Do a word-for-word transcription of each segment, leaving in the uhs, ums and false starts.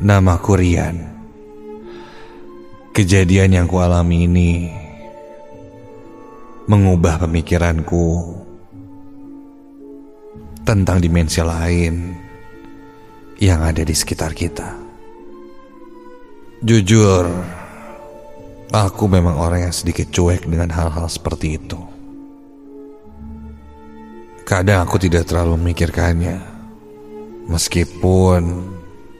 Namaku Rian. Kejadian yang kualami ini mengubah pemikiranku tentang dimensi lain yang ada di sekitar kita. Jujur, aku memang orang yang sedikit cuek dengan hal-hal seperti itu. Kadang aku tidak terlalu memikirkannya, meskipun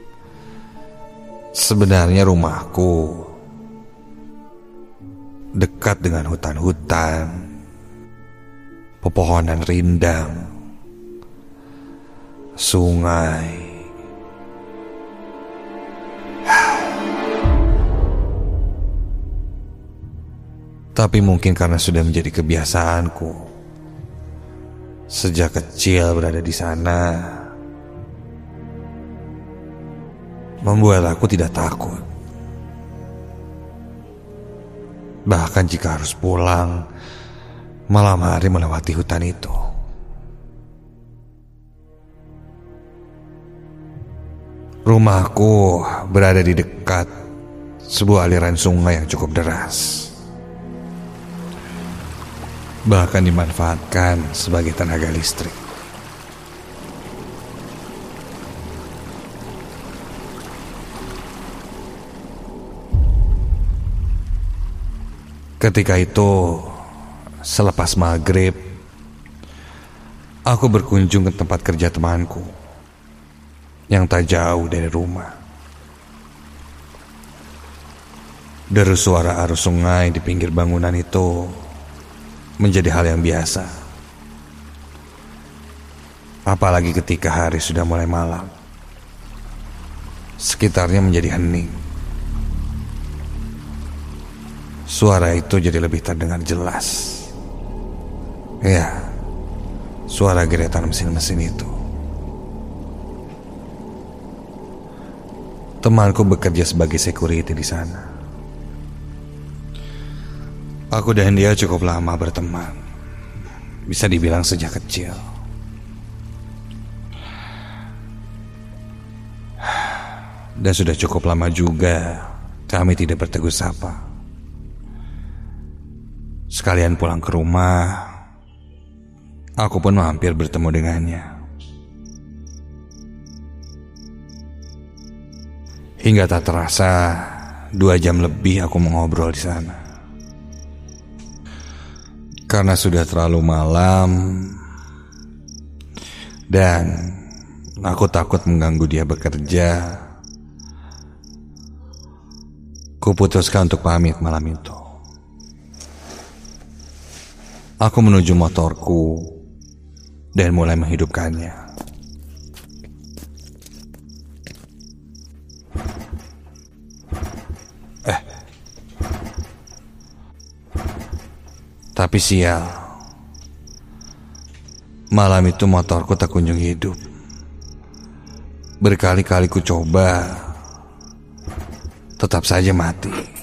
sebenarnya rumahku dekat dengan hutan-hutan, pepohonan rindang, sungai. Tapi mungkin karena sudah menjadi kebiasaanku sejak kecil berada di sana, membuat aku tidak takut. Bahkan jika harus pulang malam hari melewati hutan itu. Rumahku berada di dekat sebuah aliran sungai yang cukup deras, bahkan dimanfaatkan sebagai tenaga listrik. Ketika itu, selepas maghrib, aku berkunjung ke tempat kerja temanku yang tak jauh dari rumah. Deru suara arus sungai di pinggir bangunan itu menjadi hal yang biasa, apalagi ketika hari sudah mulai malam. Sekitarnya menjadi hening. Suara itu jadi lebih terdengar jelas. Ya, suara geretan mesin-mesin itu. Temanku bekerja sebagai security di sana. Aku dan dia cukup lama berteman, bisa dibilang sejak kecil. Dan sudah cukup lama juga kami tidak bertegur sapa. Sekalian pulang ke rumah, aku pun hampir bertemu dengannya. Hingga tak terasa, dua jam lebih aku mengobrol di sana. Karena sudah terlalu malam dan aku takut mengganggu dia bekerja, kuputuskan untuk pamit malam itu. Aku menuju motorku dan mulai menghidupkannya. Eh, tapi sial, malam itu motorku tak kunjung hidup. Berkali-kali ku coba, tetap saja mati.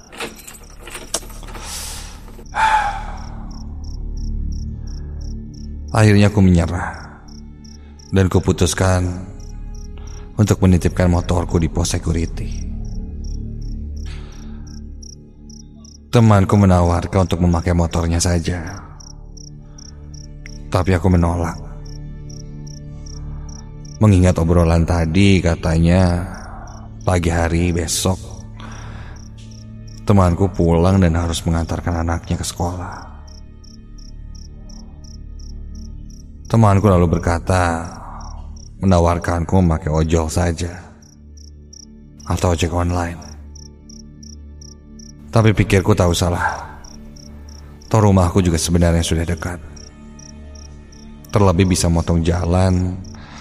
Akhirnya aku menyerah dan kuputuskan untuk menitipkan motorku di pos security. Temanku menawarkan untuk memakai motornya saja, tapi aku menolak. Mengingat obrolan tadi, katanya pagi hari besok temanku pulang dan harus mengantarkan anaknya ke sekolah. Temanku lalu berkata, menawarkanku memakai ojol saja atau ojek online. Tapi pikirku tahu salah. Toh rumahku juga sebenarnya sudah dekat. Terlebih bisa motong jalan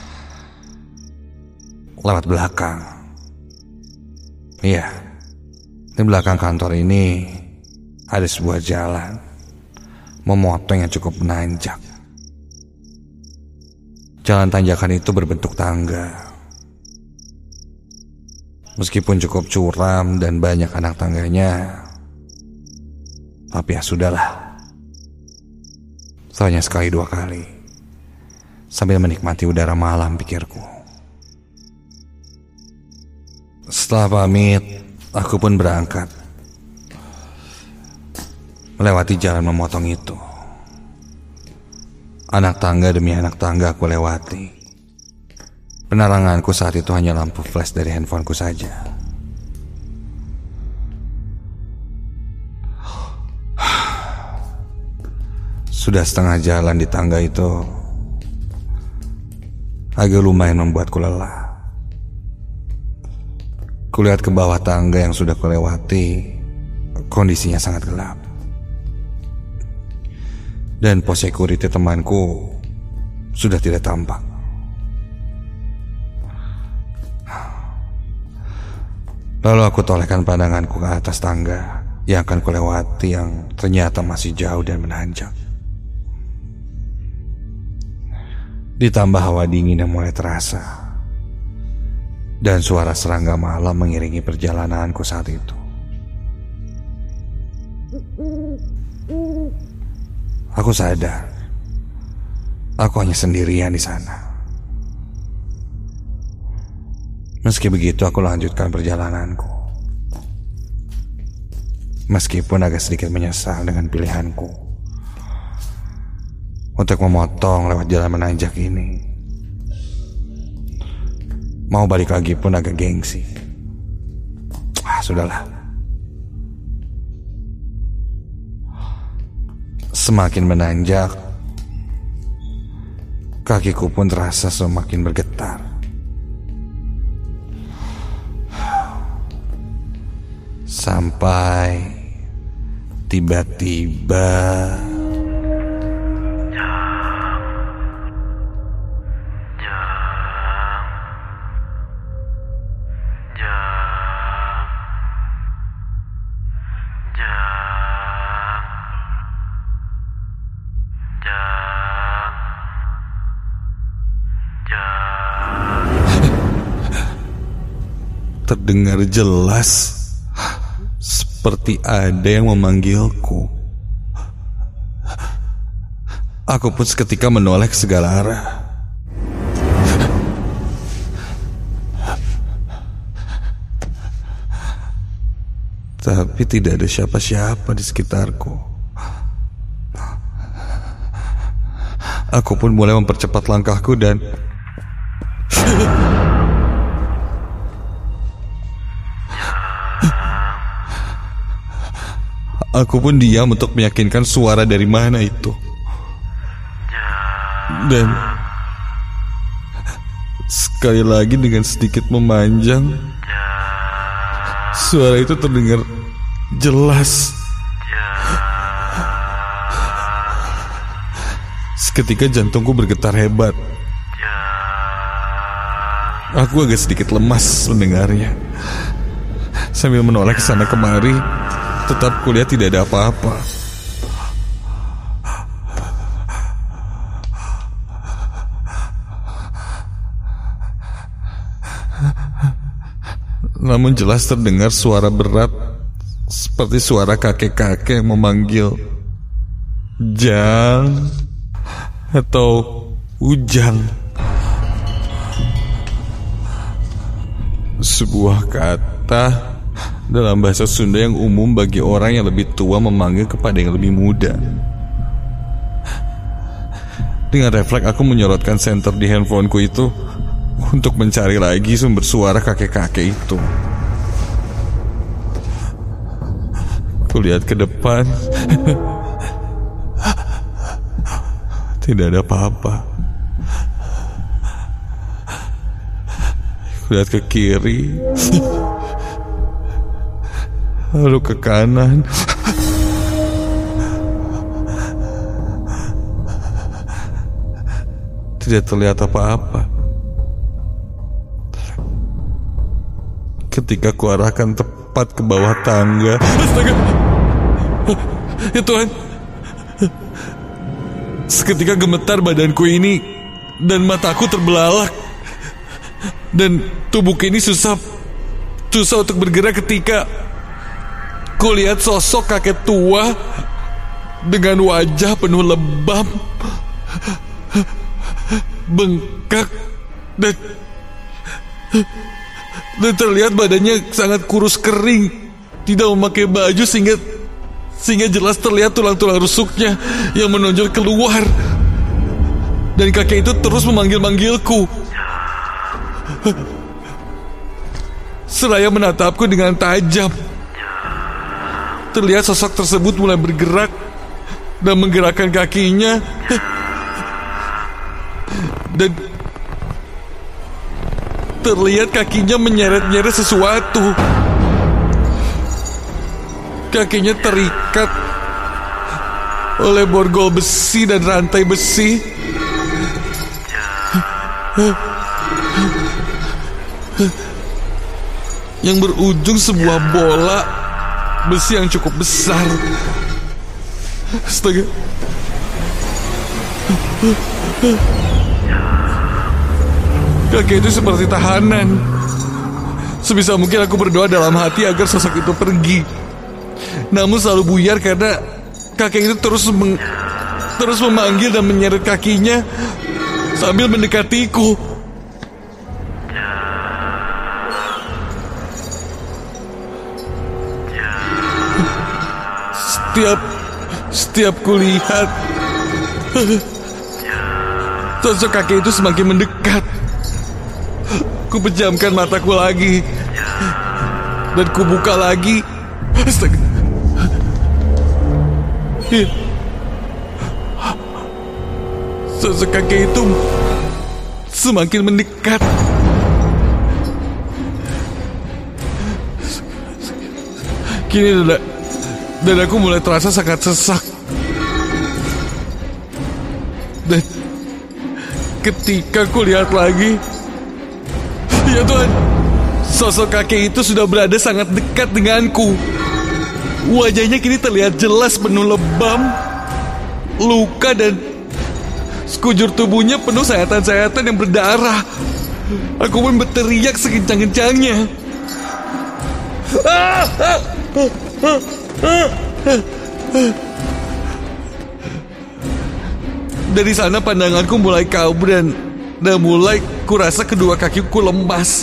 lewat belakang. Iya, di belakang kantor ini ada sebuah jalan memotong yang cukup menanjak. Jalan tanjakan itu berbentuk tangga. Meskipun cukup curam dan banyak anak tangganya, tapi ya sudahlah. Soalnya sekali dua kali, sambil menikmati udara malam, pikirku. Setelah pamit, aku pun berangkat. Melewati jalan memotong itu. Anak tangga demi anak tangga aku lewati. Peneranganku saat itu hanya lampu flash dari handphoneku saja. Sudah setengah jalan di tangga itu, agak lumayan membuatku lelah. Kulihat ke bawah tangga yang sudah kulewati, kondisinya sangat gelap. Dan pos security temanku sudah tidak tampak. Lalu aku tolehkan pandanganku ke atas tangga yang akan kulewati, yang ternyata masih jauh dan menanjak. Ditambah hawa dingin yang mulai terasa, dan suara serangga malam mengiringi perjalananku saat itu. Aku sadar, aku hanya sendirian di sana. Meski begitu, aku lanjutkan perjalananku. Meskipun agak sedikit menyesal dengan pilihanku untuk memotong lewat jalan menanjak ini. Mau balik lagi pun agak gengsi. Ah, sudahlah. Semakin menanjak, kakiku pun terasa semakin bergetar. Sampai tiba-tiba terdengar jelas, seperti ada yang memanggilku. Aku pun seketika menoleh ke segala arah. Tapi tidak ada siapa-siapa di sekitarku. Aku pun mulai mempercepat langkahku dan aku pun diam untuk meyakinkan suara dari mana itu. Dan sekali lagi dengan sedikit memanjang, suara itu terdengar jelas. Seketika jantungku bergetar hebat. Aku agak sedikit lemas mendengarnya. Sambil menoleh ke sana kemari, tetap kulihat tidak ada apa-apa. Namun jelas terdengar suara berat, seperti suara kakek-kakek memanggil Jang atau Ujang. Sebuah kata dalam bahasa Sunda yang umum bagi orang yang lebih tua memanggil kepada yang lebih muda. Dengan refleks aku menyorotkan senter di handphoneku itu untuk mencari lagi sumber suara kakek-kakek itu. Kulihat ke depan, tidak ada apa-apa. Kulihat ke kiri, lalu ke kanan. Tidak terlihat apa-apa. Ketika kuarahkan tepat ke bawah tangga, astaga, ya Tuhan, seketika gemetar badanku ini dan mataku terbelalak. Dan tubuhku ini susah Susah untuk bergerak ketika kulihat sosok kakek tua dengan wajah penuh lebam, bengkak, dan Dan terlihat badannya sangat kurus kering, tidak memakai baju sehingga Sehingga jelas terlihat tulang-tulang rusuknya yang menonjol keluar. Dan kakek itu terus memanggil-manggilku, seraya menatapku dengan tajam. Terlihat sosok tersebut mulai bergerak dan menggerakkan kakinya. Dan terlihat kakinya menyeret-nyeret sesuatu. Kakinya terikat oleh borgol besi dan rantai besi. Yang berujung sebuah bola besi yang cukup besar. Astaga. Kakek itu seperti tahanan. Sebisa mungkin aku berdoa dalam hati agar sosok itu pergi. Namun selalu buyar karena kakek itu terus meng, terus memanggil dan menyeret kakinya sambil mendekatiku. Setiap setiap kulihat sosok kakek itu semakin mendekat, ku pejamkan mataku lagi dan ku buka lagi. Astaga. Sosok kakek itu semakin mendekat. Kini dada, dadaku mulai terasa sangat sesak. Dan ketika ku lihat lagi, ya Tuhan, sosok kakek itu sudah berada sangat dekat denganku. Wajahnya kini terlihat jelas penuh lebam, luka, dan sekujur tubuhnya penuh sayatan-sayatan yang berdarah. Aku pun berteriak sekencang-kencangnya. Dari sana pandanganku mulai kabur dan, dan mulai kurasa kedua kakiku lemas.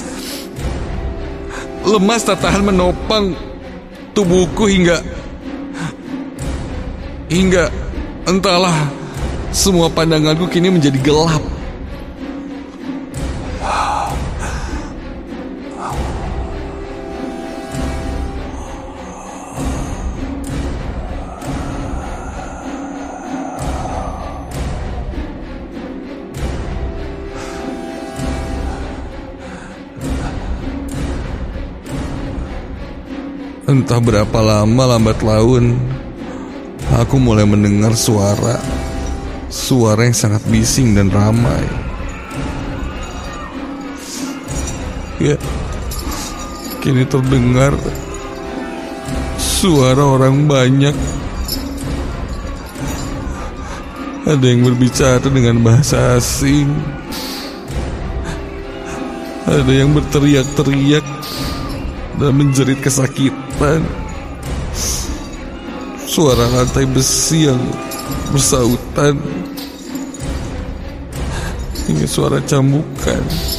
Lemas tak tahan menopang tubuhku hingga Hingga entahlah, semua pandanganku kini menjadi gelap. Entah berapa lama lambat laun, aku mulai mendengar suara Suara yang sangat bising dan ramai. Ya, kini terdengar suara orang banyak. Ada yang berbicara dengan bahasa asing, ada yang berteriak-teriak dan menjerit kesakitan. Suara lantai besi yang bersautan, hingga suara cambukan.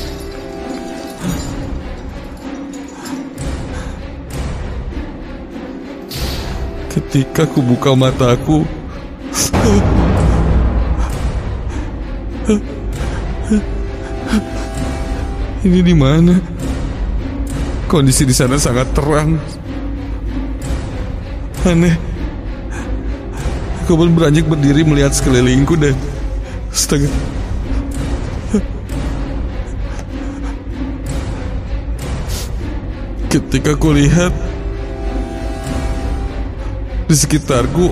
Ketika ku buka mataku, ini di mana? Kondisi di sana sangat terang. Aneh. Aku pun beranjak berdiri melihat sekelilingku dan astaga. Ketika ku lihat di sekitarku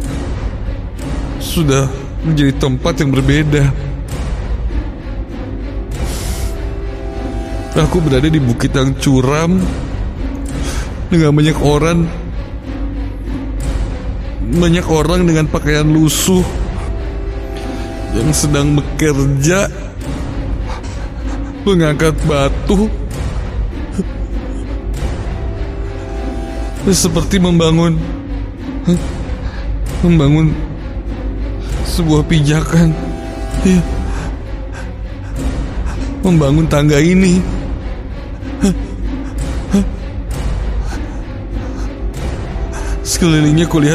sudah menjadi tempat yang berbeda. Aku berada di bukit yang curam dengan banyak orang Banyak orang dengan pakaian lusuh yang sedang bekerja mengangkat batu, seperti membangun Membangun sebuah pijakan, ya, membangun tangga ini. Sekelilingnya kulihat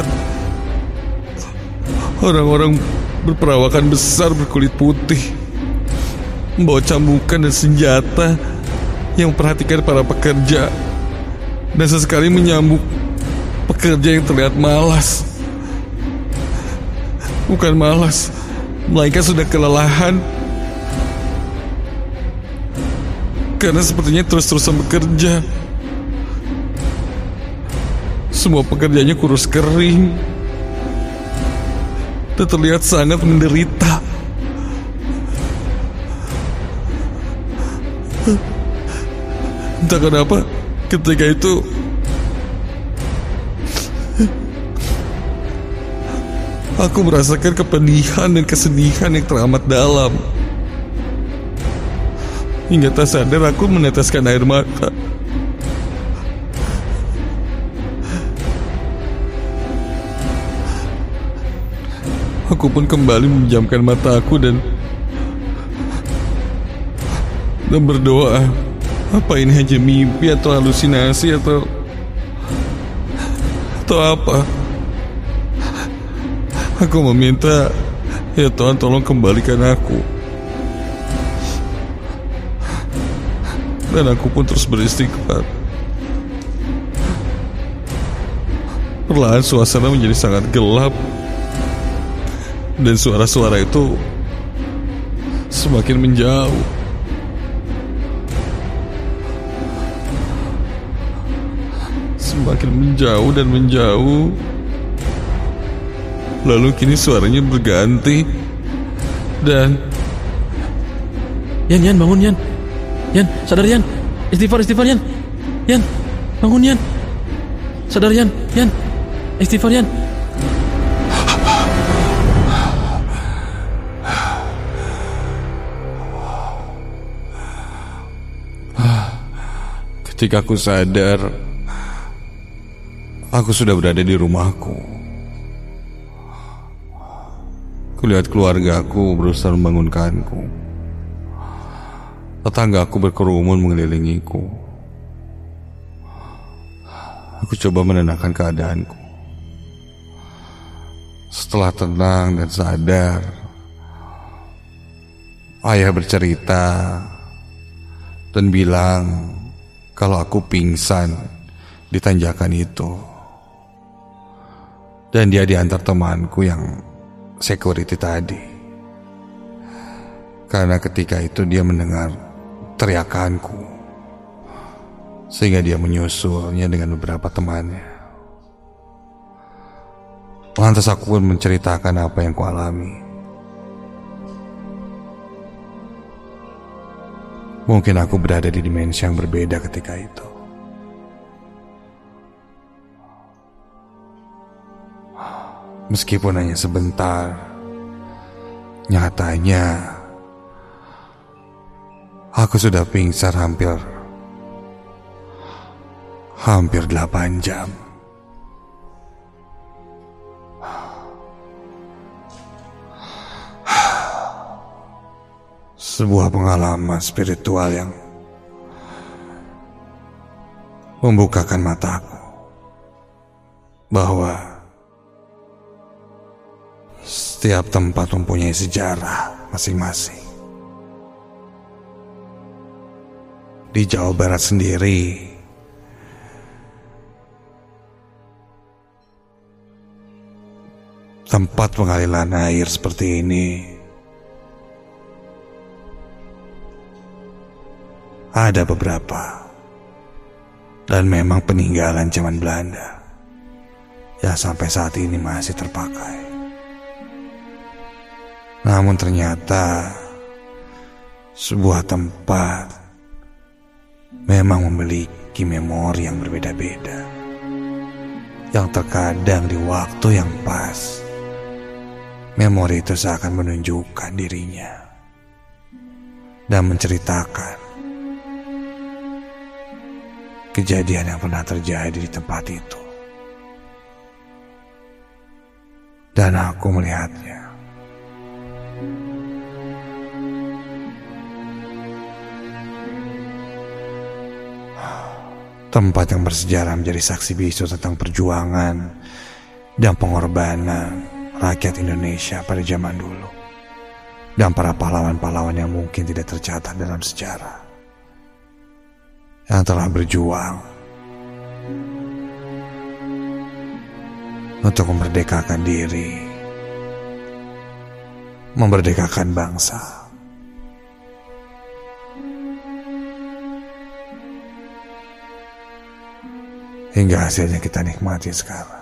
orang-orang berperawakan besar berkulit putih, membawa cambukan dan senjata yang memperhatikan para pekerja, dan sesekali menyambuk pekerja yang terlihat malas. Bukan malas, melainkan sudah kelelahan, karena sepertinya terus-terusan bekerja. Semua pekerjanya kurus kering dan terlihat sangat menderita. Entah kenapa ketika itu aku merasakan kepedihan dan kesedihan yang teramat dalam. Hingga tak sadar aku meneteskan air mata. Aku pun kembali memejamkan mataku dan dan berdoa. Apa ini hanya mimpi atau halusinasi atau atau apa? Aku meminta, ya Tuhan, tolong kembalikan aku. Dan aku pun terus beristighfar. Perlahan suasana menjadi sangat gelap, dan suara-suara itu semakin menjauh. Semakin menjauh dan menjauh. Lalu kini suaranya berganti. Dan Yan, Yan, bangun Yan. Yan, sadar Yan. Istighfar, istighfar Yan. Yan, bangun Yan. Sadar Yan, Yan. Istighfar Yan. Ketika aku sadar, aku sudah berada di rumahku. Kulihat keluargaku berusaha membangunkanku. Tetanggaku berkerumun mengelilingiku. Aku coba menenangkan keadaanku. Setelah tenang dan sadar, ayah bercerita dan bilang kalau aku pingsan di tanjakan itu. Dan dia diantar temanku yang security tadi. Karena ketika itu dia mendengar teriakanku, sehingga dia menyusulnya dengan beberapa temannya. Lantas aku pun menceritakan apa yang kualami. Mungkin aku berada di dimensi yang berbeda ketika itu. Meskipun hanya sebentar, nyatanya aku sudah pingsan hampir Hampir delapan jam. Sebuah pengalaman spiritual yang membukakan mataku bahwa setiap tempat mempunyai sejarah masing-masing. Di Jawa Barat sendiri, tempat pengalilan air seperti ini ada beberapa, dan memang peninggalan zaman Belanda yang sampai saat ini masih terpakai. Namun ternyata sebuah tempat memang memiliki memori yang berbeda-beda, yang terkadang di waktu yang pas, memori itu seakan menunjukkan dirinya dan menceritakan kejadian yang pernah terjadi di tempat itu. Dan aku melihatnya. Tempat yang bersejarah menjadi saksi bisu tentang perjuangan dan pengorbanan rakyat Indonesia pada zaman dulu. Dan para pahlawan-pahlawan yang mungkin tidak tercatat dalam sejarah, yang telah berjuang untuk memerdekakan diri, memerdekakan bangsa. Hingga hasilnya kita nikmati sekarang.